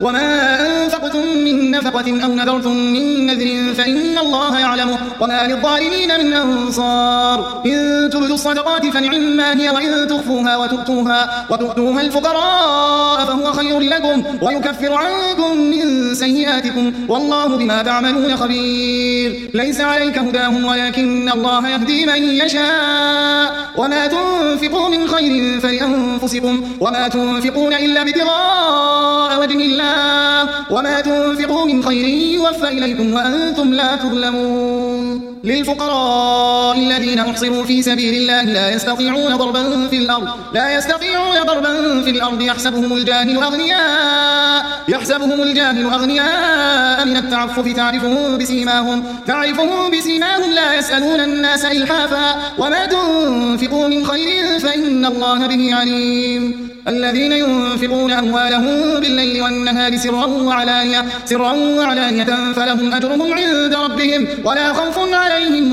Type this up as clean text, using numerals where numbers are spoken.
وما أنفقتم من نفقة أو نذرتم من نذر فإن الله يعلمه وما للظالمين من أنصار إن تبدوا الصدقات فنعما هي وإن تخفوها وتؤتوها الفقراء فهو خير لكم ويكفر عنكم من سيئاتكم والله بما تعملون خبير ليس عليك هداهم ولكن الله يهدي من يشاء وما تنفقوا من خير فلأنفسكم وما تنفقون إلا ابتغاء وجه الله وما تنفقوا من خير يوفى إليكم وأنتم لا تظلمون للفقراء الذين أحصروا في سبيل الله لا يستطيعون ضربا في الأرض يحسبهم الجاهل أغنياء من التعفف تعرفهم بسيماهم لا يسألون الناس إلحافا وما تنفقوا من خير فإن الله به عليم الذين ينفقون أموالهم بالليل والنهار سرا وعلانية فلهم أجرهم عند ربهم ولا خوف عليهم